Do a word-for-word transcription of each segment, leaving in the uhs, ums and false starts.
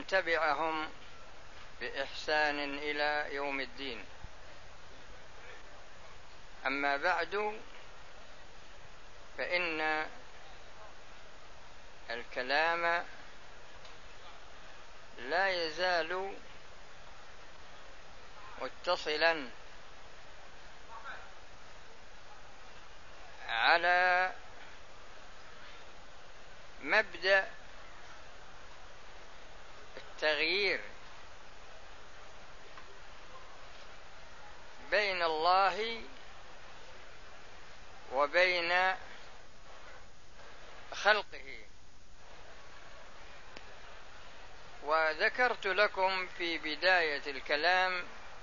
ومن تبعهم بإحسان إلى يوم الدين. أما بعد، فإن الكلام لا يزال متصلا على مبدأ التغيير بين الله وبين خلقه. وذكرت لكم في بداية الكلام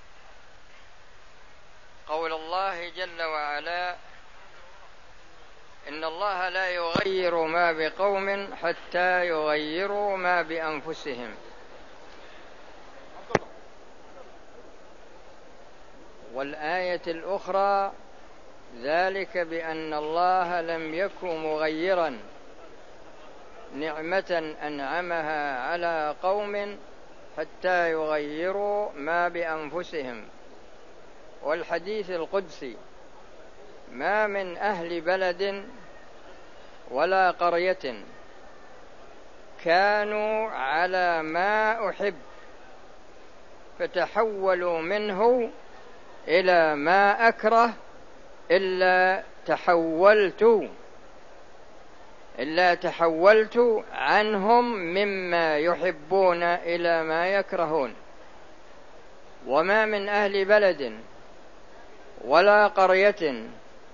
قول الله جل وعلا: إن الله لا يغير ما بقوم حتى يغيروا ما بأنفسهم. والآية الأخرى: ذلك بأن الله لم يكن مغيرا نعمة أنعمها على قوم حتى يغيروا ما بأنفسهم. والحديث القدسي: ما من أهل بلد ولا قرية كانوا على ما أحب فتحولوا منه إلى ما أكره إلا تحولت إلا تحولت عنهم مما يحبون إلى ما يكرهون. وما من أهل بلد ولا قرية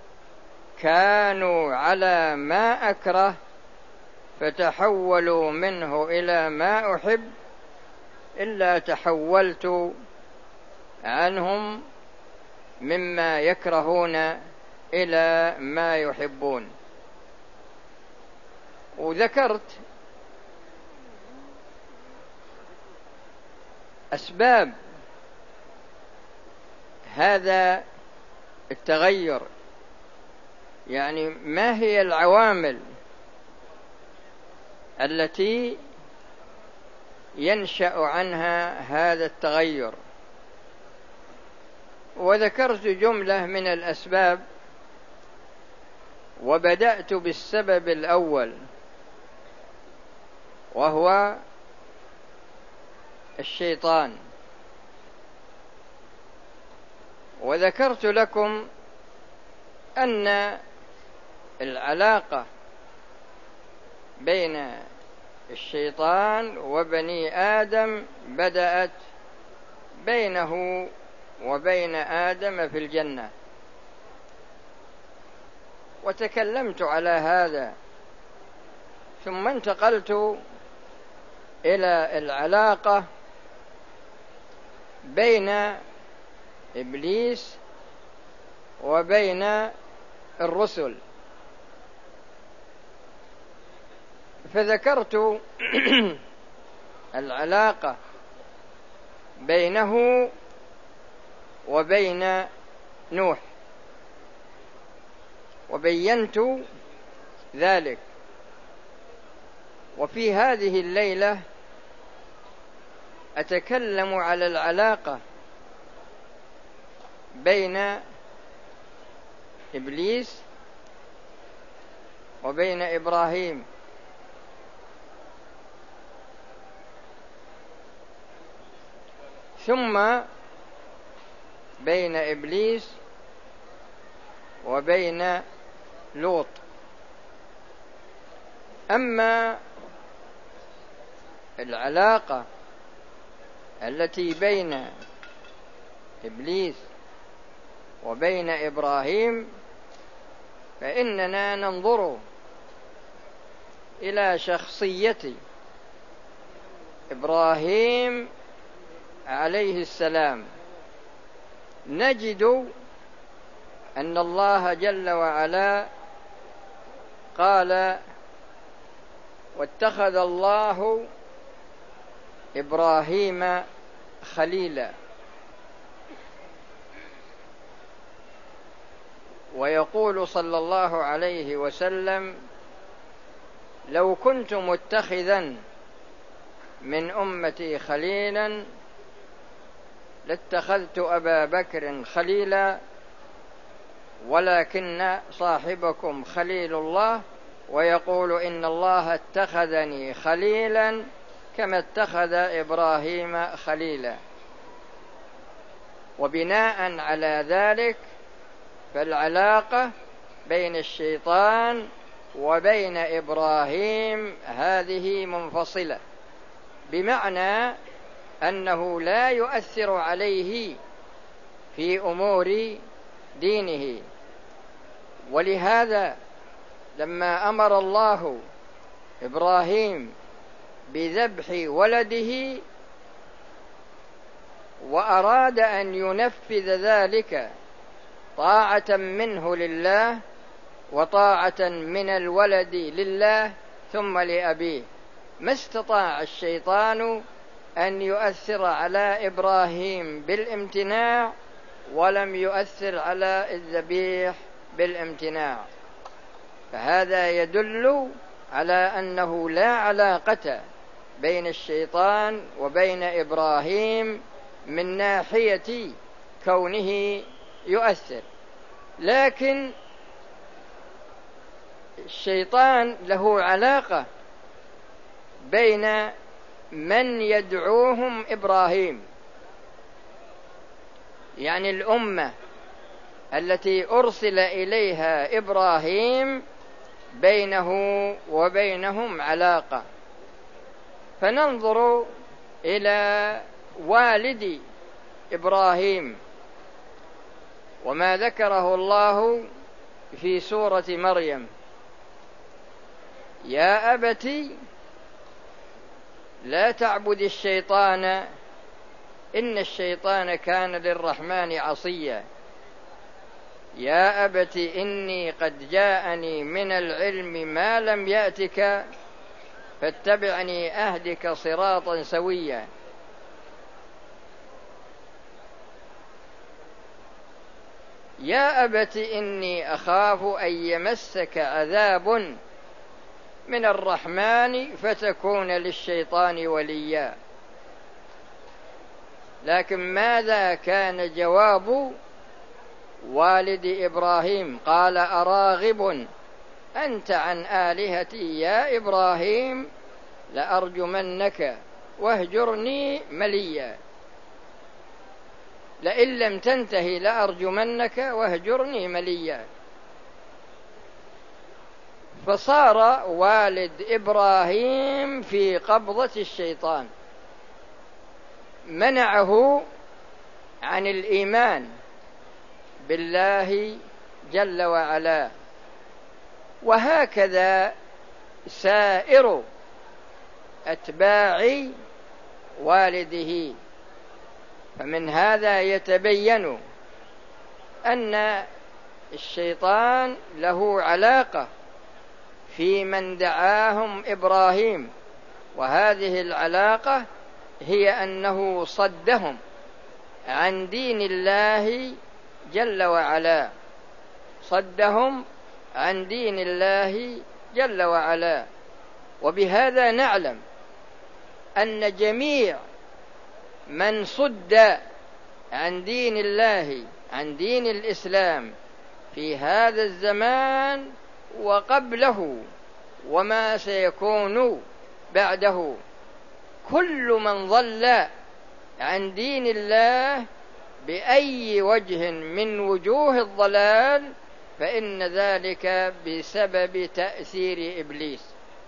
كانوا على ما أكره فتحولوا منه إلى ما أحب إلا تحولت عنهم مما يكرهون إلى ما يحبون. وذكرت أسباب هذا التغير، يعني ما هي العوامل التي ينشأ عنها هذا التغير. وذكرت جملة من الأسباب، وبدأت بالسبب الأول وهو الشيطان. وذكرت لكم أن العلاقة بين الشيطان وبني آدم بدأت بينه وبين آدم في الجنة، وتكلمت على هذا. ثم انتقلت إلى العلاقة بين إبليس وبين الرسل، فذكرت العلاقة بينه وبين نوح، وبينت ذلك. وفي هذه الليلة أتكلم على العلاقة بين إبليس وبين إبراهيم. ثم بين إبليس وبين لوط. أما العلاقة التي بين إبليس وبين إبراهيم فإننا ننظر إلى شخصية إبراهيم عليه السلام، نجد أن الله جل وعلا قال: واتخذ الله إبراهيم خليلا. ويقول صلى الله عليه وسلم: لو كنت متخذا من أمتي خليلا لاتخذت أبا بكر خليلا، ولكن صاحبكم خليل الله، ويقول إن الله اتخذني خليلا كما اتخذ إبراهيم خليلا. وبناء على ذلك فالعلاقة بين الشيطان وبين إبراهيم هذه منفصلة، بمعنى أنه لا يؤثر عليه في أمور دينه. ولهذا لما أمر الله إبراهيم بذبح ولده وأراد أن ينفذ ذلك طاعة منه لله وطاعة من الولد لله ثم لأبيه، ما استطاع الشيطان أن يؤثر على إبراهيم بالامتناع، ولم يؤثر على الذبيح بالامتناع. فهذا يدل على أنه لا علاقة بين الشيطان وبين إبراهيم من ناحية كونه يؤثر، لكن الشيطان له علاقة بين من يدعوهم إبراهيم، يعني الأمة التي أرسل إليها إبراهيم بينه وبينهم علاقة. فننظر إلى والد إبراهيم وما ذكره الله في سورة مريم: يا أبت لا تعبد الشيطان إن الشيطان كان للرحمن عصيا، يا أبت إني قد جاءني من العلم ما لم يأتك فاتبعني أهدك صراطا سويا. يا أبت إني أخاف أن يمسك عذاب من الرحمن فتكون للشيطان وليا. لكن ماذا كان جواب والد إبراهيم؟ قال: أراغب أنت عن آلهتي يا إبراهيم لأرجمنك واهجرني مليا. لئن لم تنتهي لأرجمنك واهجرني مليا. فصار والد إبراهيم في قبضة الشيطان، منعه عن الإيمان بالله جل وعلا. وهكذا سائر أتباع والده. فمن هذا يتبين أن الشيطان له علاقة في من دعاهم إبراهيم، وهذه العلاقة هي أنه صدهم عن دين الله جل وعلا، صدهم عن دين الله جل وعلا. وبهذا نعلم أن جميع من صد عن دين الله، عن دين الإسلام في هذا الزمان وقبله وما سيكون بعده، كل من ضل عن دين الله بأي وجه من وجوه الضلال فإن ذلك بسبب تأثير إبليس.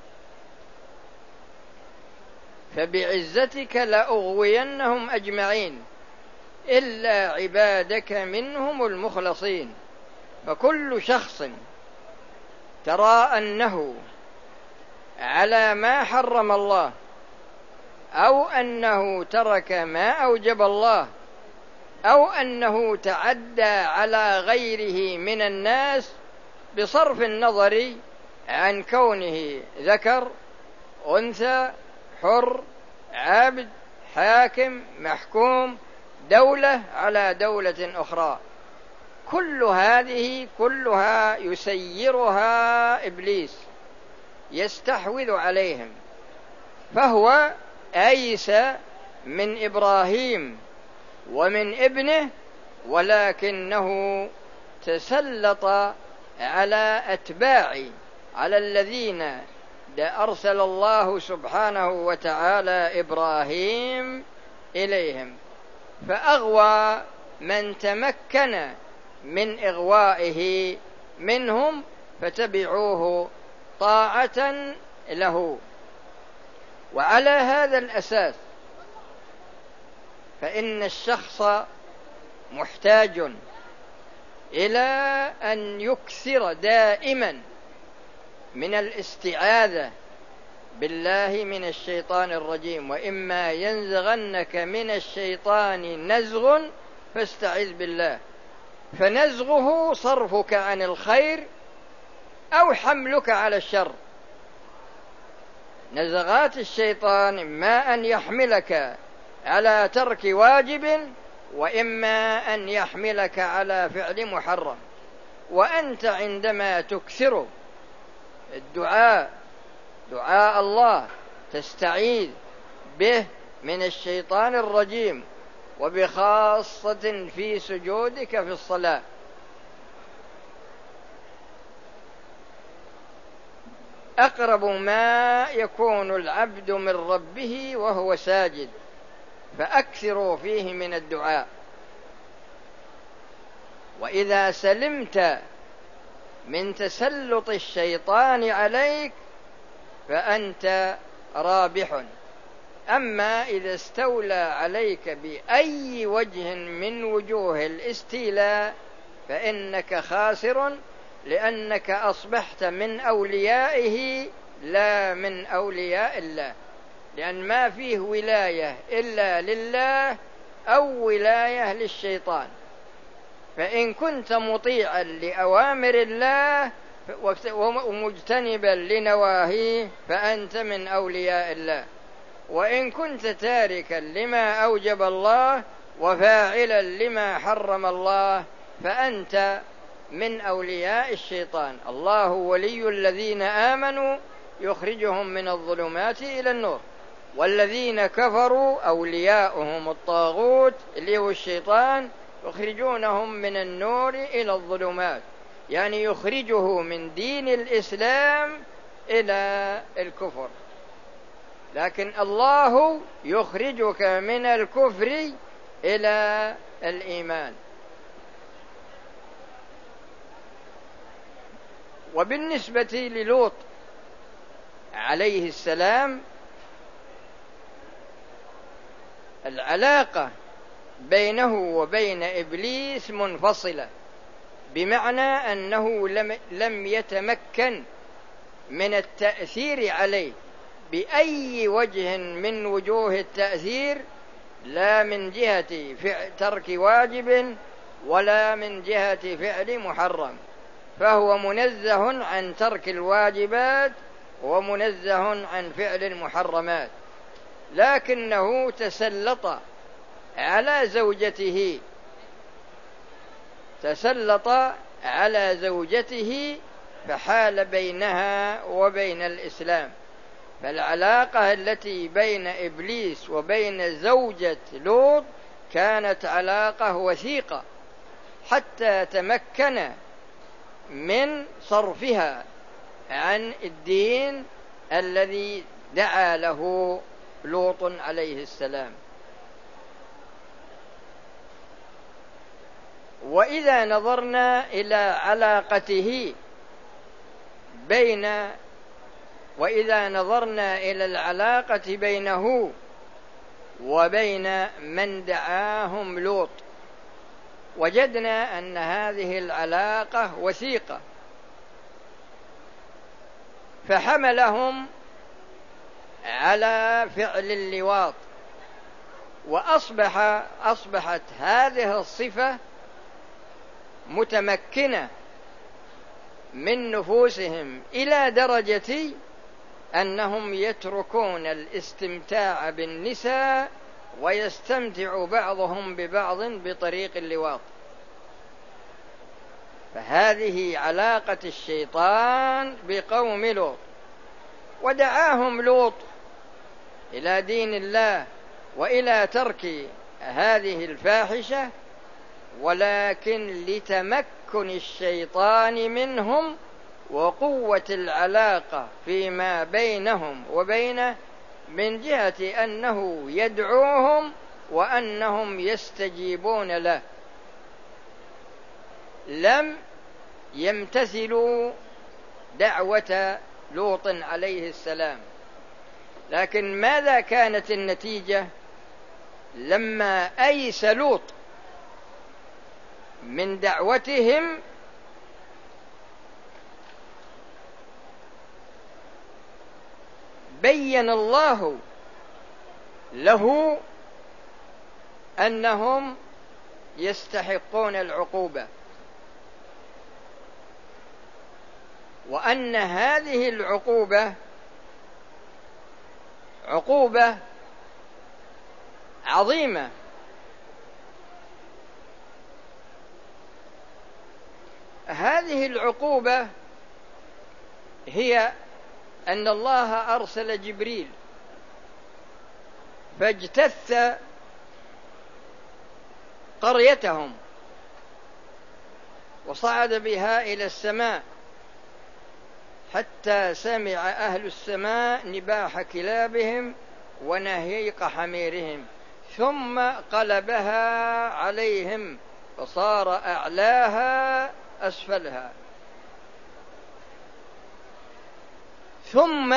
فبعزتك لأغوينهم أجمعين إلا عبادك منهم المخلصين. فكل شخص ترى أنه على ما حرم الله أو أنه ترك ما أوجب الله أو أنه تعدى على غيره من الناس بصرف النظر عن كونه ذكر أنثى حر عابد حاكم محكوم دولة على دولة أخرى، كل هذه كلها يسيرها إبليس، يستحوذ عليهم. فهو أيس من إبراهيم ومن ابنه، ولكنه تسلط على أتباع على الذين أرسل الله سبحانه وتعالى إبراهيم إليهم، فأغوى من تمكن من إغوائه منهم فتبعوه طاعة له. وعلى هذا الأساس فإن الشخص محتاج إلى أن يكثر دائما من الاستعاذة بالله من الشيطان الرجيم، وإما ينزغنك من الشيطان نزغ فاستعذ بالله، فنزغه صرفك عن الخير أو حملك على الشر. نزغات الشيطان إما أن يحملك على ترك واجب، وإما أن يحملك على فعل محرم. وأنت عندما تكثر الدعاء دعاء الله تستعيذ به من الشيطان الرجيم، وبخاصة في سجودك في الصلاة، أقرب ما يكون العبد من ربه وهو ساجد، فأكثروا فيه من الدعاء. وإذا سلمت من تسلط الشيطان عليك فأنت رابح. أما إذا استولى عليك بأي وجه من وجوه الاستيلاء فإنك خاسر، لأنك أصبحت من أوليائه لا من أولياء الله، لأن ما فيه ولاية إلا لله أو ولاية للشيطان. فإن كنت مطيعا لأوامر الله ومجتنبا لنواهيه فأنت من أولياء الله، وإن كنت تاركا لما أوجب الله وفاعلا لما حرم الله فأنت من أولياء الشيطان. الله ولي الذين آمنوا يخرجهم من الظلمات إلى النور، والذين كفروا أولياؤهم الطاغوت اللي هو الشيطان يخرجونهم من النور إلى الظلمات، يعني يخرجه من دين الإسلام إلى الكفر. لكن الله يخرجك من الكفر إلى الإيمان. وبالنسبة للوط عليه السلام، العلاقة بينه وبين إبليس منفصلة، بمعنى أنه لم, لم يتمكن من التأثير عليه بأي وجه من وجوه التأثير، لا من جهة ترك واجب ولا من جهة فعل محرم، فهو منزه عن ترك الواجبات ومنزه عن فعل المحرمات. لكنه تسلط على زوجته تسلط على زوجته فحال بينها وبين الإسلام. فالعلاقة التي بين إبليس وبين زوجة لوط كانت علاقة وثيقة حتى تمكن من صرفها عن الدين الذي دعا له لوط عليه السلام. وإذا نظرنا إلى علاقته بين وإذا نظرنا إلى العلاقة بينه وبين من دعاهم لوط وجدنا أن هذه العلاقة وثيقة، فحملهم على فعل اللواط، وأصبح أصبحت هذه الصفة متمكنة من نفوسهم إلى درجة أنهم يتركون الاستمتاع بالنساء ويستمتع بعضهم ببعض بطريق اللواط. فهذه علاقة الشيطان بقوم لوط. ودعاهم لوط إلى دين الله وإلى ترك هذه الفاحشة، ولكن لتمكن الشيطان منهم وقوة العلاقة فيما بينهم وبينه، من جهة أنه يدعوهم وأنهم يستجيبون له. لم يمتثلوا دعوة لوط عليه السلام، لكن ماذا كانت النتيجة لما أيس لوط من دعوتهم؟ بين الله له أنهم يستحقون العقوبة، وأن هذه العقوبة عقوبة عظيمة. هذه العقوبة هي أن الله أرسل جبريل فاجتث قريتهم وصعد بها إلى السماء، حتى سمع أهل السماء نباح كلابهم ونهيق حميرهم، ثم قلبها عليهم فصار أعلاها أسفلها. ثم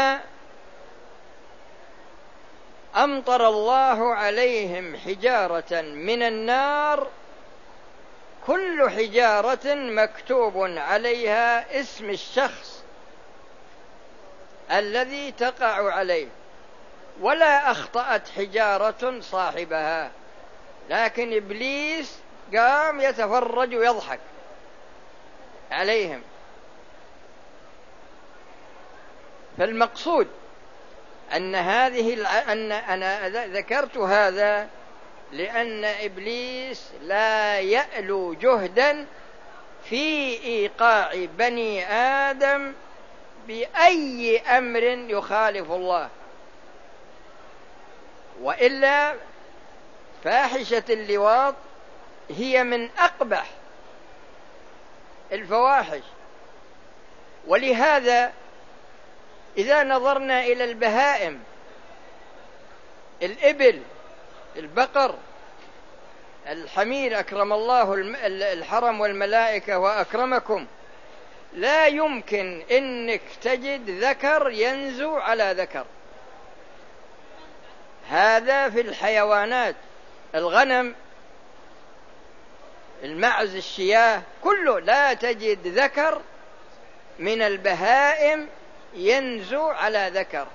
أمطر الله عليهم حجارة من النار، كل حجارة مكتوب عليها اسم الشخص الذي تقع عليه، ولا أخطأت حجارة صاحبها، لكن إبليس قام يتفرج ويضحك عليهم. فالمقصود أن هذه أن أنا ذكرت هذا لأن إبليس لا يألو جهدا في إيقاع بني آدم بأي أمر يخالف الله، وإلا فاحشة اللواط هي من أقبح الفواحش. ولهذا إذا نظرنا إلى البهائم، الإبل، البقر، الحمير، أكرم الله الحرم والملائكة وأكرمكم، لا يمكن إنك تجد ذكر ينزو على ذكر. هذا في الحيوانات، الغنم، المعز، الشياه، كله لا تجد ذكر من البهائم ينزو على ذكر.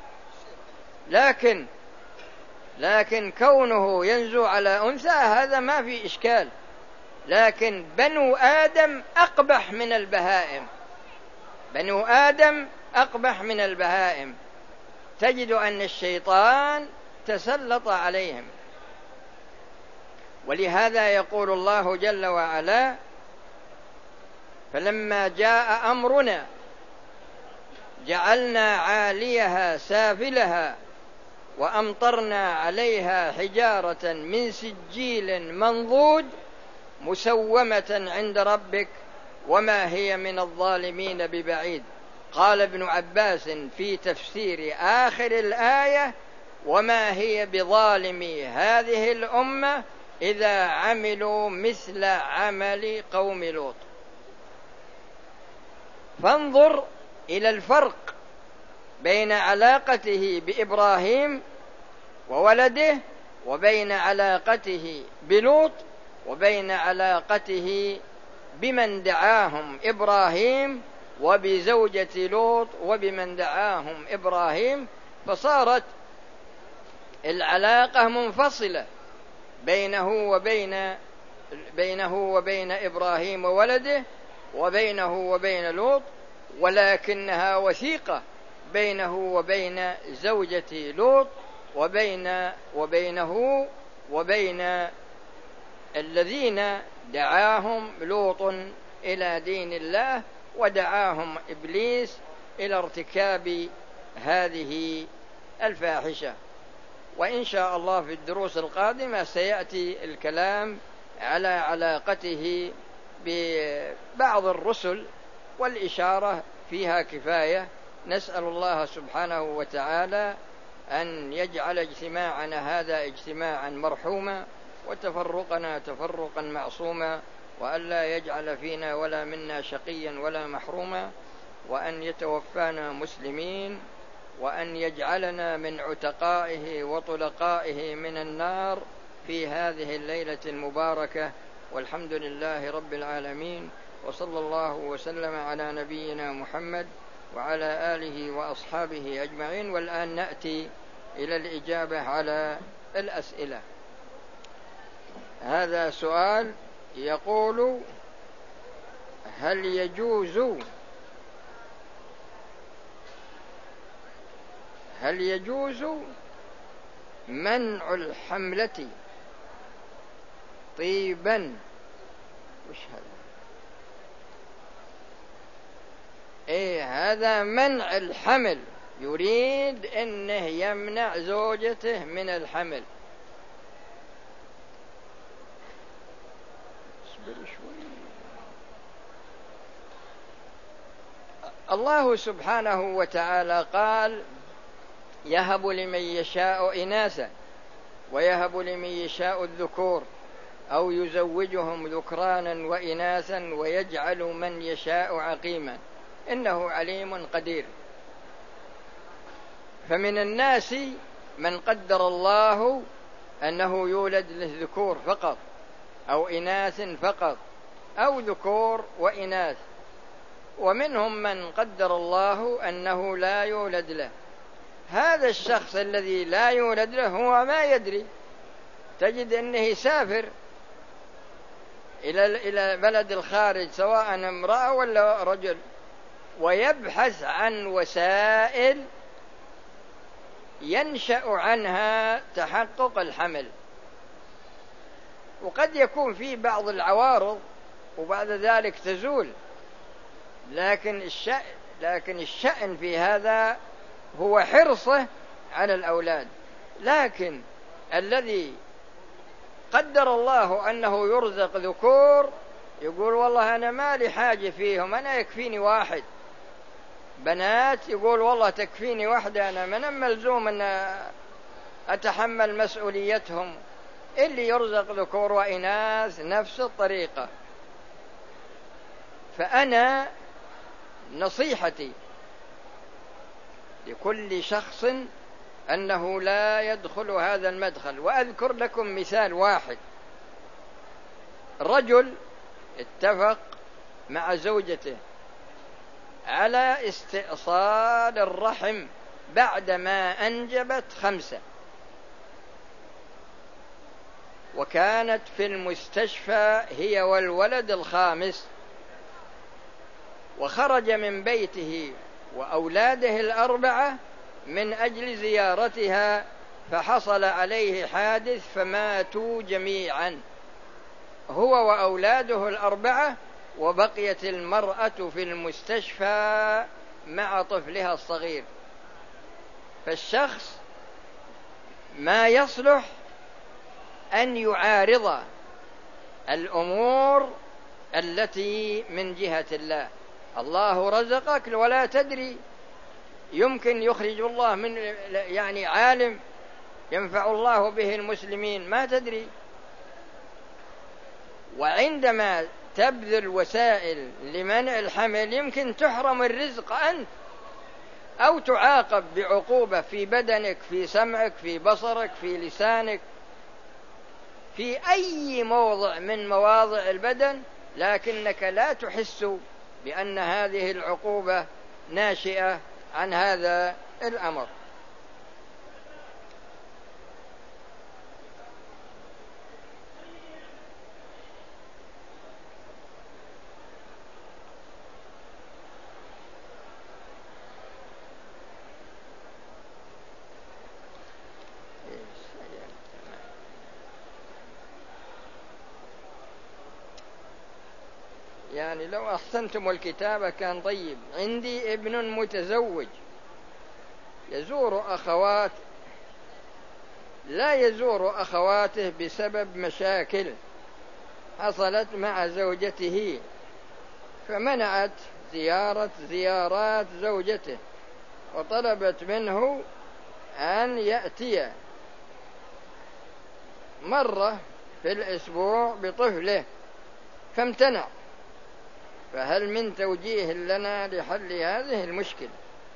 لكن لكن كونه ينزو على أنثى هذا ما في إشكال، لكن بنو آدم أقبح من البهائم، بنو آدم أقبح من البهائم. تجد أن الشيطان تسلط عليهم. ولهذا يقول الله جل وعلا: فلما جاء أمرنا جعلنا عاليها سافلها وأمطرنا عليها حجارة من سجيل منضود مسومة عند ربك وما هي من الظالمين ببعيد. قال ابن عباس في تفسير آخر الآية: وما هي بظالم هذه الأمة إذا عملوا مثل عمل قوم لوط. فانظر إلى الفرق بين علاقته بإبراهيم وولده وبين علاقته بلوط وبين علاقته بمن دعاهم إبراهيم وبزوجة لوط وبمن دعاهم إبراهيم، فصارت العلاقة منفصلة بينه وبين بينه وبين إبراهيم وولده وبينه وبين لوط، ولكنها وثيقة بينه وبين زوجة لوط وبين وبينه وبين الذين دعاهم لوط إلى دين الله ودعاهم إبليس إلى ارتكاب هذه الفاحشة. وإن شاء الله في الدروس القادمة سيأتي الكلام على علاقته ببعض الرسل، والإشارة فيها كفاية. نسأل الله سبحانه وتعالى أن يجعل اجتماعنا هذا اجتماعا مرحوما، وتفرقنا تفرقا معصوما، وأن لا يجعل فينا ولا منا شقيا ولا محروما، وأن يتوفانا مسلمين، وأن يجعلنا من عتقائه وطلقائه من النار في هذه الليلة المباركة. والحمد لله رب العالمين، وصلى الله وسلم على نبينا محمد وعلى آله وأصحابه أجمعين. والآن نأتي إلى الإجابة على الأسئلة. هذا سؤال يقول: هل يجوز هل يجوز منع الحملة طيبا؟ وش هذا؟ ايه، هذا منع الحمل، يريد انه يمنع زوجته من الحمل. الله سبحانه وتعالى قال: يهب لمن يشاء إناثا ويهب لمن يشاء الذكور أو يزوجهم ذكرانا وإناثا ويجعل من يشاء عقيما إنه عليم قدير. فمن الناس من قدر الله أنه يولد له ذكور فقط أو إناث فقط أو ذكور وإناث، ومنهم من قدر الله أنه لا يولد له. هذا الشخص الذي لا يولد له هو ما يدري، تجد أنه يسافر إلى إلى بلد الخارج سواء امرأة ولا رجل، ويبحث عن وسائل ينشأ عنها تحقق الحمل. وقد يكون في بعض العوارض وبعد ذلك تزول، لكن الشأن, لكن الشأن في هذا هو حرصه على الأولاد. لكن الذي قدر الله أنه يرزق ذكور يقول: والله أنا ما لي حاجة فيهم، أنا يكفيني واحد. بنات يقول: والله تكفيني واحدة، أنا من ملزوم أن أتحمل مسؤوليتهم. اللي يرزق ذكور وإناث نفس الطريقة. فأنا نصيحتي لكل شخص أنه لا يدخل هذا المدخل. وأذكر لكم مثال واحد: رجل اتفق مع زوجته على استئصال الرحم بعدما أنجبت خمسة، وكانت في المستشفى هي والولد الخامس، وخرج من بيته وأولاده الأربعة من أجل زيارتها، فحصل عليه حادث فماتوا جميعا، هو وأولاده الأربعة، وبقيت المرأة في المستشفى مع طفلها الصغير. فالشخص ما يصلح أن يعارض الأمور التي من جهة الله. الله رزقك ولا تدري، يمكن يخرج الله من يعني عالم ينفع الله به المسلمين، ما تدري. وعندما تبذل وسائل لمنع الحمل يمكن تحرم الرزق أنت، أو تعاقب بعقوبة في بدنك، في سمعك، في بصرك، في لسانك، في أي موضع من مواضع البدن، لكنك لا تحس بأن هذه العقوبة ناشئة عن هذا الأمر. يعني لو أحسنتم الكتابة كان طيب. عندي ابن متزوج يزور أخوات لا يزور أخواته بسبب مشاكل حصلت مع زوجته، فمنعت زيارة زيارات زوجته، وطلبت منه أن يأتي مرة في الأسبوع بطفله فامتنع. فهل من توجيه لنا لحل هذه المشكلة؟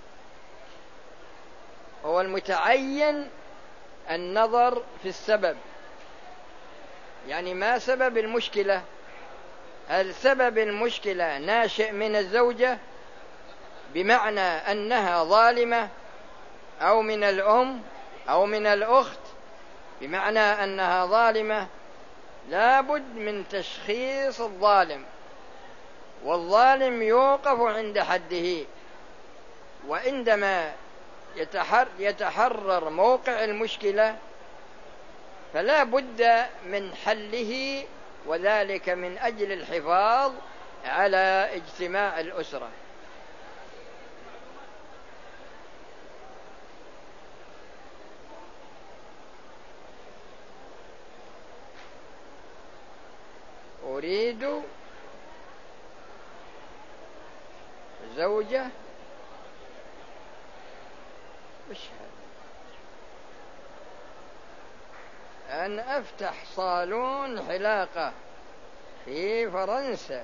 هو المتعين النظر في السبب، يعني ما سبب المشكلة؟ هل سبب المشكلة ناشئ من الزوجة بمعنى أنها ظالمة، أو من الأم أو من الأخت بمعنى أنها ظالمة؟ لا بد من تشخيص الظالم، والظالم يوقف عند حده، وعندما يتحرر موقع المشكلة فلا بد من حله، وذلك من أجل الحفاظ على اجتماع الأسرة. أريد زوجة وش هذا؟ أن أفتح صالون حلاقة في فرنسا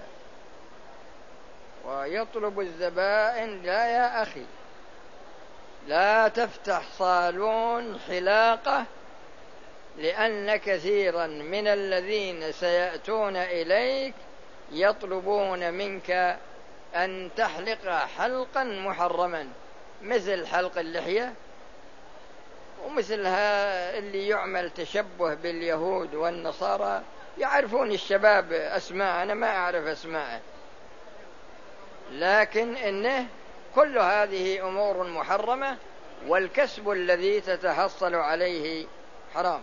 ويطلب الزبائن. لا يا أخي، لا تفتح صالون حلاقة، لأن كثيرا من الذين سيأتون إليك يطلبون منك أن تحلق حلقا محرما، مثل حلق اللحية، ومثلها اللي يعمل تشبه باليهود والنصارى. يعرفون الشباب أسماء، أنا ما أعرف أسماء، لكن إنه كل هذه أمور محرمة، والكسب الذي تتحصل عليه حرام.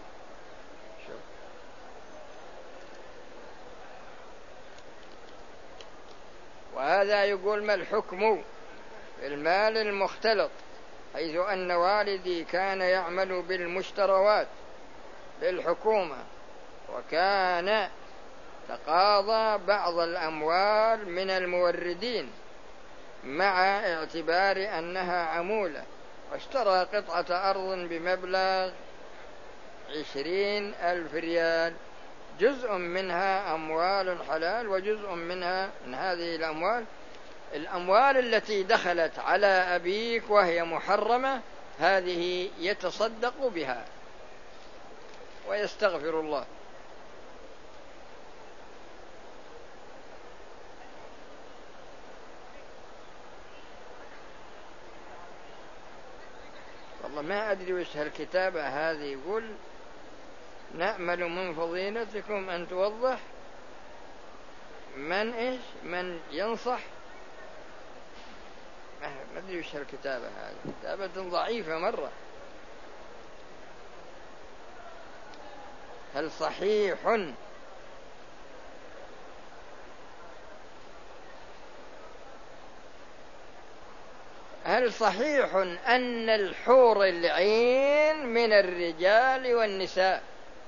وهذا يقول: ما الحكم في المال المختلط، حيث أن والدي كان يعمل بالمشتروات للحكومة، وكان تقاضى بعض الأموال من الموردين مع اعتبار أنها عمولة، واشترى قطعة أرض بمبلغ عشرين ألف ريال، جزء منها أموال حلال وجزء منها من هذه الأموال الأموال التي دخلت على أبيك وهي محرمة، هذه يتصدق بها ويستغفر الله. والله ما أدري وش هالكتابة هذه. يقول: نأمل من فضيلتكم أن توضح من إيش من ينصح. ما أدري وش هالكتابة هذه، كتابة ضعيفة مرة. هل صحيح هل صحيح أن الحور العين من الرجال والنساء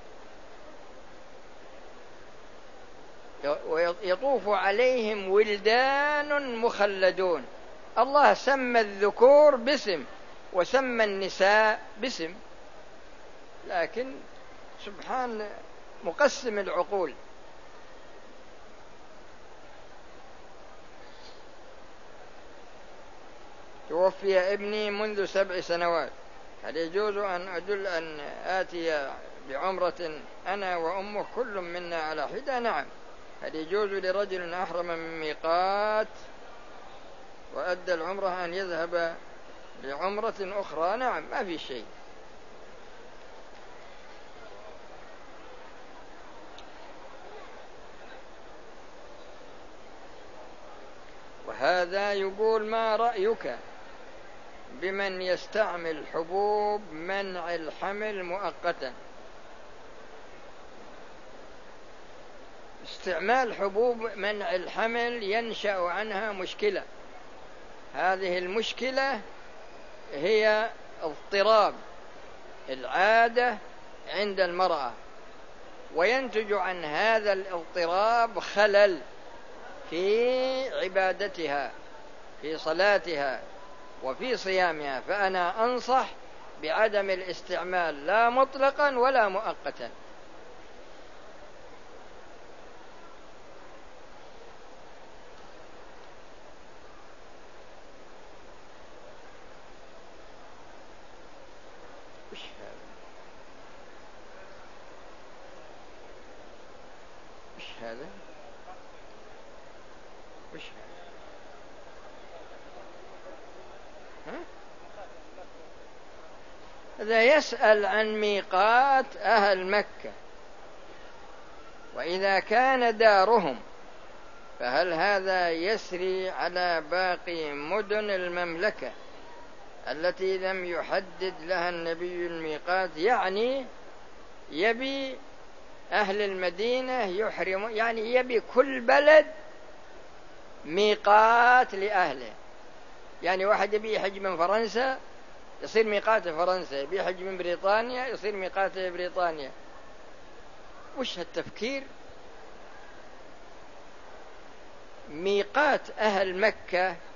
ويطوف عليهم ولدان مخلدون؟ الله سمى الذكور باسم وسمى النساء باسم، لكن سبحان مقسم العقول. توفي ابني منذ سبع سنوات، هل يجوز أن أدل أن آتي بعمرة أنا وأمه كل منا على حدة؟ نعم. هل يجوز لرجل أحرم من ميقات وأدى العمرة أن يذهب لعمرة أخرى؟ نعم، ما في شيء. وهذا يقول: ما رأيك بمن يستعمل حبوب منع الحمل مؤقتا؟ استعمال حبوب منع الحمل ينشأ عنها مشكلة. هذه المشكلة هي اضطراب العادة عند المرأة، وينتج عن هذا الاضطراب خلل في عبادتها، في صلاتها وفي صيامها، فأنا أنصح بعدم الاستعمال لا مطلقا ولا مؤقتا. وش هذا؟ وش هذا؟ وش هذا؟ ها؟ هذا يسأل عن ميقات أهل مكة، وإذا كان دارهم فهل هذا يسري على باقي مدن المملكة التي لم يحدد لها النبي الميقات؟ يعني يبي أهل المدينة يحرم، يعني يبي كل بلد ميقات لأهله. يعني واحد يبي يحج من فرنسا يصير ميقاته فرنسا، يبي يحج من بريطانيا يصير ميقاته بريطانيا. وش هالتفكير؟ ميقات أهل مكة